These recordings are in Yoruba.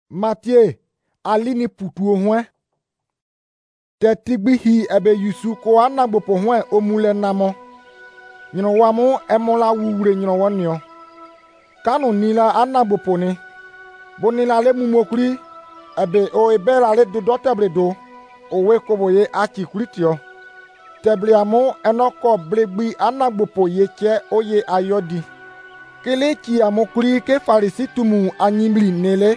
Mathieu alini putuo hwe. Te tigbihi ebe yusu ko anagbopo hwe omule namo. Nyino wamu emola wuwure nyino wonio. Kanu nila anagbopo ni. Bonila le mumokuri ebe o ebela le do dotebredo. Owe koboye achi kuritio. Tebliamu enoko bregbi anagbopo yeche oye ayodi. Kele chi amokuri ke farisi tumu anyimli nele.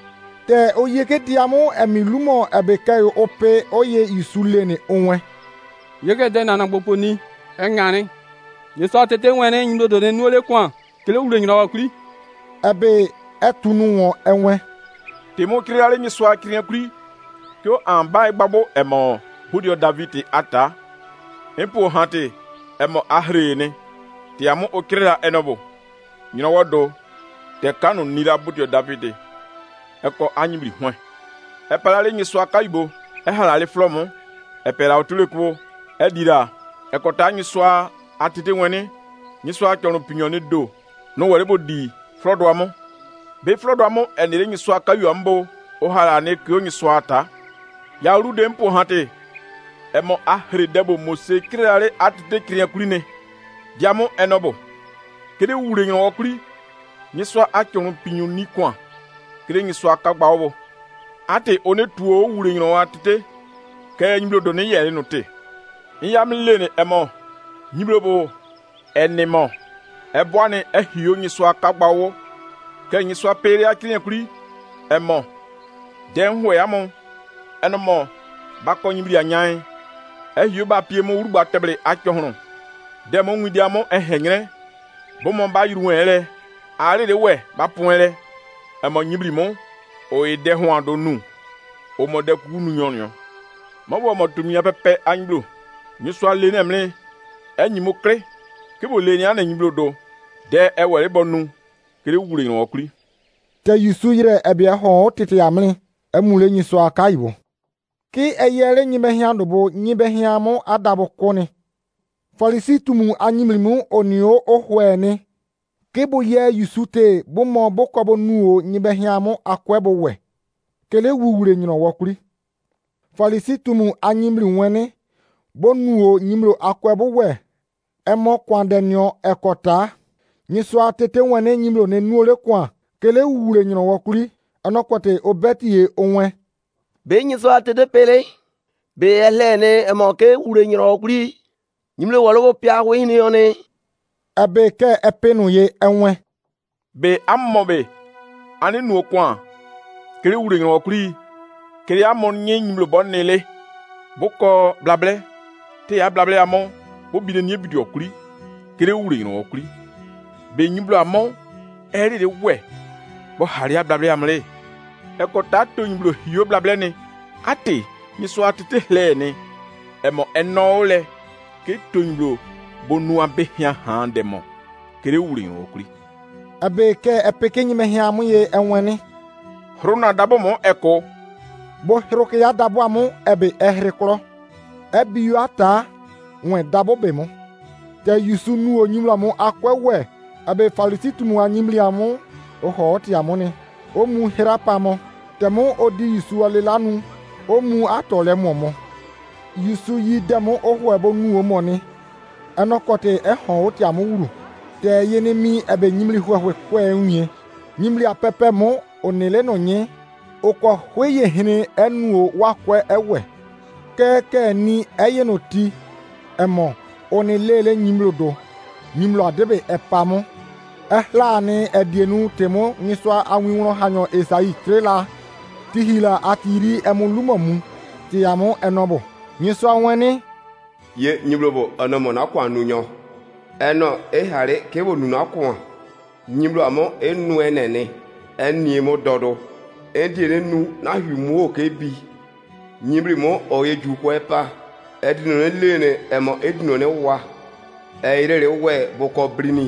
Te oye ke diamu emilumo ebekayo ope oye isule ni onwe. Yeke de anagbopo ni engani. Yeso tete wene nyimlo do ne nuole kwa. Kele wure nyina wakuri. Ebe etunu won enwe. Temo kriale ni swa krian kuri. Kyo amba igbabo emo hudio Davidi ata. Impo hante emo ahrene. Tiamu okira enobo. Nyina wodo te kanu nira budio Davidi. Eko anyimri hwe. Epalale ni swa kaibo. Ehalale flomo. Epela otulekuo. Edira. Eko ta ni swa atite wene. Ni swa chono pinyone do. No werebo di. Flodo amo. Be flodo amo enire ni swa kayu ambo. Ohala ne kyo ni swa ata. Ya rude mpo hante. Emo ahre debo mose kirale atite kriya kurine. Diamo enobo. Kede wure nyo okuri. Niswa achono pinyo ni kwa. Kede niswa kagba obo. Ate one tuo wure nyo atite. Kaya nyiblo do ne yele no te. Nyamlene emo. Nyiblo bo enemo. Ebwane ehio niswa kagba wo. Kaya niswa pere akriya kuri. Emo. Den hwe amo. Enomo. Bako nyibli anyan. Ehio ba pie mo urugba tebre achono. Demo ngwidiamo ehenyre. Bomo ba yiruele. Are de we ba ponele. Emo nyibli mo. O ede ho adonu. O mo de kunu nyonyo. Mo bo mo tumia pepe anyiblo. Nyuswa le nemle. Enyimo kre. Ke bo le ni ana nyiblo do. De ewere bonu. Kere wure no okuri. Te yusu yire ebe ho tete amle. Emule nyiswa kaibo. Ki eyere nyime hiandobo nyibe hiamo adabo koni. Farisi tumu anyimlimu onio ohwene. Kebo ye yusute bomo bokobo nuo nyibe hiamo akwebo we. Kele wuwure nyino wakuri. Farisi tumu anyimli wene. Bonuo nyimlo akwebo we. Emo kwandenyo ekota. Nyiswa tete wene nyimlo ne nuole kwa. Kele wuwure nyino wakuri. Anokote obeti ye onwe. Be nyiswa tete pele. Be elene emoke wure nyino wakuri. Nyimle walobo pia wini yone. Ebe ke epenu ye enwe. Be ammo be. Ane nuo kwa. Kere wure nyino wakuri. Kere amon nye nyimlo bonele. Boko blable. Te ya blable amon. Bo bide nye bidi wakuri. Kere wure nyino wakuri. Be nyimlo amon. Eri de we. Bo haria blable amle. Eko tato nyimlo hiyo blable ne. Ate. Nyiswa tete hle ne. Emo eno le. Ke tonyo bonu abehia handemo. Kere wuri okuri. Abe ke epeke nyime hiamu ye enweni. Hrona dabo mo eko. Bo hiroke ya dabo amu ebe ehrikro. Ebi yu ata nwe dabo bemo. Te yusu nu onyimla mu akwewe. Abe farisi tumu anyimli amu oho oti amuni. Omu hirapa mo. Temu odi yusu alilanu. Omu atole momo. Yusu yi demo ohu ebo nuo moni. Enokote ehon oti amuru. Te yene mi ebe nyimli huahwe kwe unye. Nyimli apepe mo onele no nye. Oko hweye hene enuo wakwe ewe. Keke ni eye no ti. Emo onelele nyimlo do. Nyimlo adebe epamo. Ehla ni edienu temo niswa awinwro hanyo esai trela. Tihila atiri emulumomu. Tiamo enobo. Nyiswa wene ye nyiblobo anomo na kwa nunyo eno ehare kebo nuna kwa nyiblo amo enu enene eniemo dodo ediere nu na hwimu okebi nyibli mo oyeju ko epa edino ne lene emo edino ne wa eyire we boko brini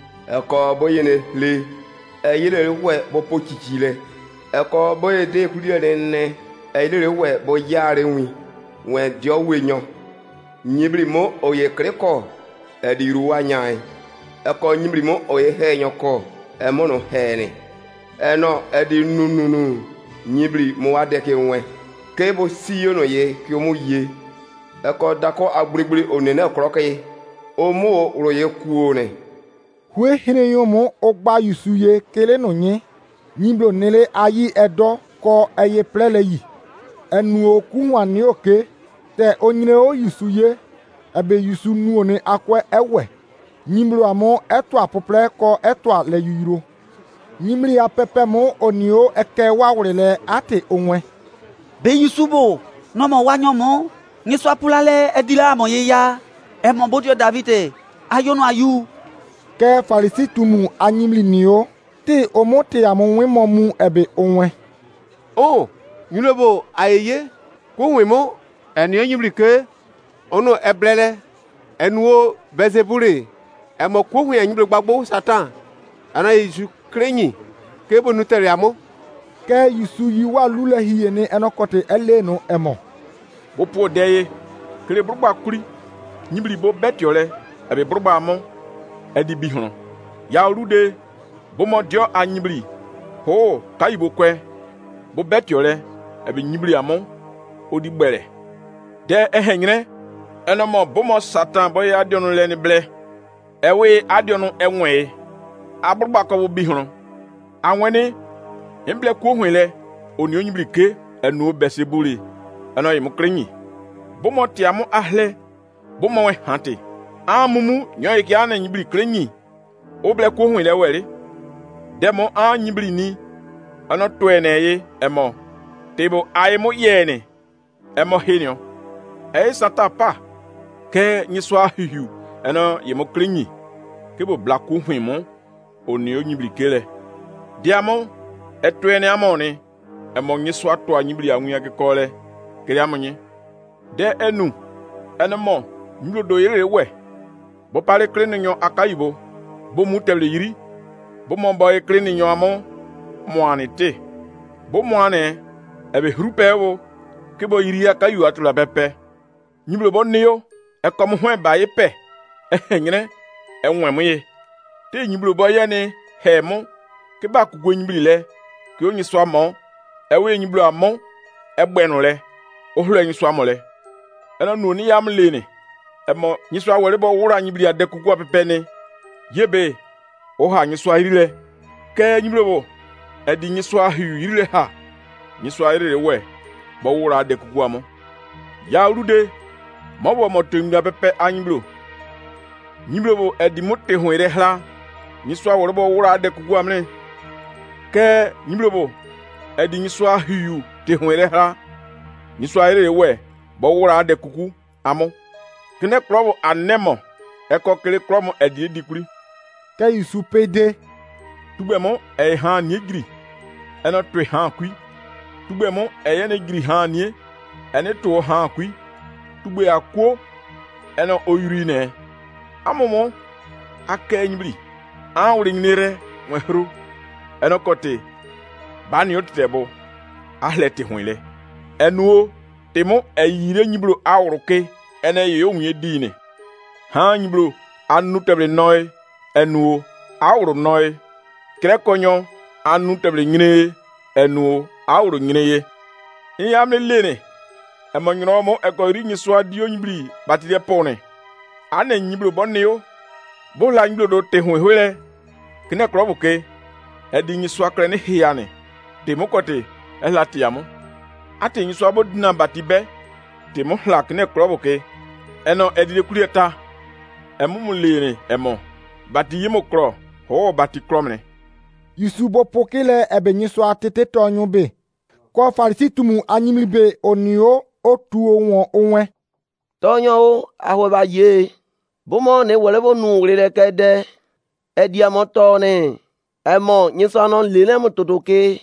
eko boyene le eyire we bopo chichile eko boyede kuliere ne eyire we boyare wi we dio wenyo nyibli mo oye kreko ediru wanyai eko nyibli mo oye henyo ko emono hene eno edi nununu nyibli mo wa de ke wen ke bo si yo no ye ki o mu ye e ko da ko agbrigbri onene kroke o mu ro ye ku ne hue hine yo mo ogba yusu ye kele no nye nyiblo nele ayi edo ko eye plele yi enu oku wani oke te onyine o yusu ye ebe yusu nu one akwe ewe nyimlo amo eto apople ko eto le yuro nyimli apepe mo onio eke wawrele ate onwe be yusubo no mo wanyo mo ni so apulale edila mo ye ya e mo bodio David ayono ayu ke farisi tumu anyimli nio te omote amonwe mo mu ebe onwe o nyulobo ayeye ko wemo eni nyimli ke ono eblele enuo bezebure emo ko hu nyimli gbagbo satan ana Yesu krenyi ke bonu tere amo ke yusu yi wa lule hiye ni enokote eleno emo bo po deye kele brugba kuri nyibli bo betiole ebe brugba amo edi bi hono ya rude bo mo dio anyibli ho kayibo kwe bo betiole ebe nyibli amo odi gbere de ehenyre enomo bo mo satan bo ya dionu le ni ble ewe adionu enwe abrugba ko bo bi hono anwene emble ko hwele oni onyibli ke enu besebuli eno yimu krenyi bomo tiamu ahle bomo we hante amumu nyoy ki ana nyibli krenyi oble ko hwele wele demo a nyibli ni ono toeneye emo tebo ayemo yene emo henyo sata pa ke nyiswa hihu eno yimu krenyi kebo blaku hwimo oni onyibli kele diamo etwene amoni emo nyiswa to anyibli anwia ke kole kele amonye de enu enemo nyudo yere we bo pare kreninyo akayibo bo mutele yiri bo mo boy kreninyo amo moane te bo moane ebe hrupewo ke bo yiri akayu atula pepe nyudo bo niyo e kom hwen ba ye pe enyene enwemye te nyudo bo ye ni hemu ke ba kugo nyibli le ke onyi so amo ewe nyiblo amo egbenu le ohlo enyi so amo le ena nu ni yam le ni emo nyi so awore bo wura nyibli adekugu apepe ni yebe o ha nyi so irile ke nyiblo bo edi nyi so ahu irile ha nyi so irile we bo wura adekugu amo ya rude mo bo mo temda apepe anyiblo nyiblo bo edi mote ho ire hla nyi so awore bo wura adekugu amne ke nyiblobo edi nyiswa hiyu te hwere ha nyiswa ere we bo wura ade kuku amo kene krobo anemo eko kele kromo edi dikuri ke yusu pede tugbemo e ha ni gri eno twe ha kwi tugbemo e ne gri ha ni ene to ha kwi tugbe akwo eno oyuri ne amomo aka nyibri awri nire wehru eno kote bani otebo ahlete huile enuo temo eyire nyibro awruke ene ye onye dine ha nyibro anu teble noy enuo awru noy krekonyo anu teble nyine enuo awru nyine ye iyamle lene emonyro mo ekori nyiswa dio nyibri batide pone ane nyibro bonneyo bola nyibro do te huile kine krobuke edi nyiswa kre ni hiane demokote elatiamo ati nyiswa bodina batibe demo hlak ne kroboke eno edile kurieta emumulene emo bati yimo kro ho bati kromne yusubo pokele ebe nyiswa tete tonyo be ko farisi tumu anyimli be onio otu won onwe tonyo ahwe ba ye bomo ne wole bo nu rire kede ediamo tone emo nyiswa non lele mo totoke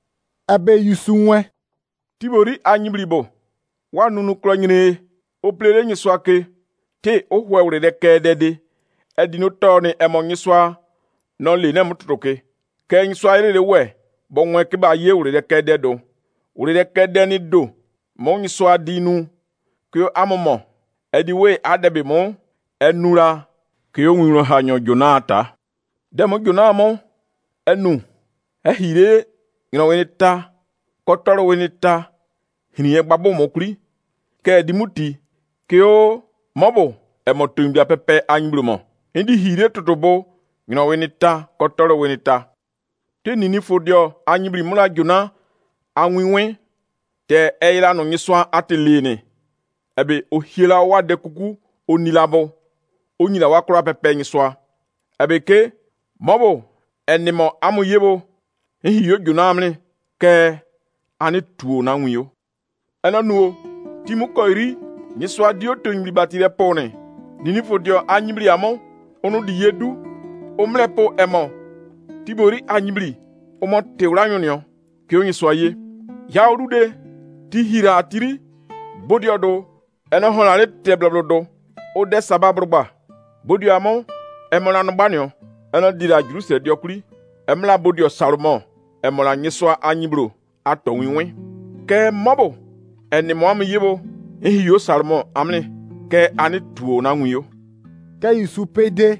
ebe yusunwe tibori anyimlibo wa nunu kronyine o plere nyiswa ke te o hwewre de kedede edino tone emo nyiswa non lele mo totoke ke nyiswa ire we bo nwe ke ba ye wre de kededo wre de kedeni do mo nyiswa dinu ke amomo ediwe adebe mo enura ke onwiro hanyo jonata demo jonamo enu ehire ngino wenita kɔtɔrɔ weni ta hiniye gbabo mokuri ke dimuti ke o mobo emo tumbia pepe anyiblomo indi hire totobo ngino weni ta kɔtɔrɔ weni ta te nini fodio anyibli mula jona anwiwe te eira no nyiswa atelene ebe o hiela wa de kuku onilabo onyila wa kura pepe nyiswa ebe ke mobo enimo amuyebo hiyo jona amne ke ani tuo na nwiyo ena nuo timu koiri nyiswa dio to nyibli batire pone nini fodio anyibli amo onu di yedu omlepo emo tibori anyibli omo tewra nyonyo ke onyi soye ya orude ti hira atiri bodiodo eno honale teblablodo o de sababruba bodio amo emola no banyo eno dira juruse diokuri emla bodio salmo emola nyiswa anyibro atowinwe ke mobo eni mo am yebo ehiyo salmo amne ke ani tuo na nwiyo ke Yusu pede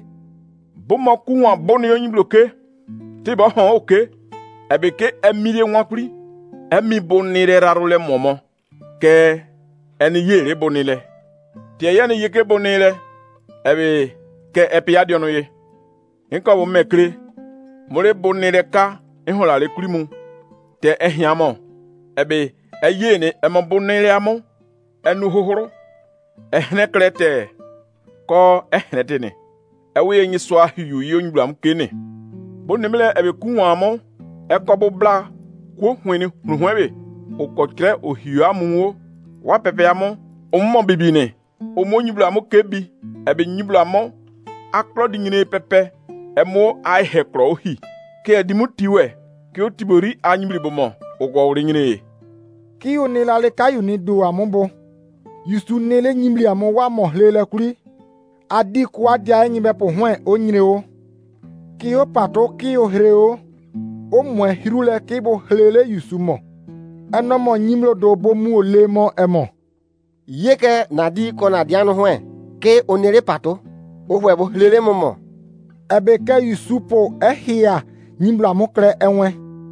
bomo kuwa boni onyiblo ke ti bo hon oke ebe ke emire nwakuri emi bonire rarule momo ke eni yere bonile ti eyeni yeke bonile ebe ke epiadio no ye nko bo mekre more bonire ka ihola le kurimu te ehiamo ebe eyene emo bonire amo enu hohoro ehne krete ko ehne tene ewe nyi so ahiyu yonyiblam kene bonimle ebe kuwa amo ekobo bla kwo hwene ruhwebe okokre ohiyu amuwo wa pepe amo ommo bibine omonyiblam kebi ebe nyiblam akro dingine pepe emo ai hekro ohi ke dimutiwe ke otibori anyibli bomo ogo ringine ki onilale kayu ni do ambo Yusu nele nyimli amo wa mohlele kuri adi kwa dia enyibe po hwen onyire o ki o pato ki o hre o mwe hirule ki bo hlele Yusu mo eno mo nyimlo do bo mu ole mo emo yeke nadi kona dianu hwen ke onere pato o hwe bo hlele mo ebe ke Yusu po ehia nyimlo amokre enwe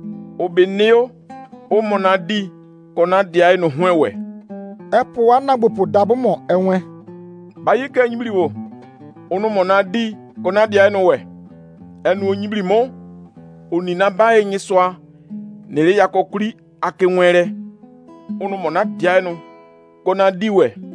obeneo o monadi kona dia eno hwenwe epo anagbo po dabo mo enwe bayi ke nyimli wo onu monadi kona dia eno we enu onyibli mo onina bae nyiswa nele yakokuri akenwere onu monadi eno kona diwe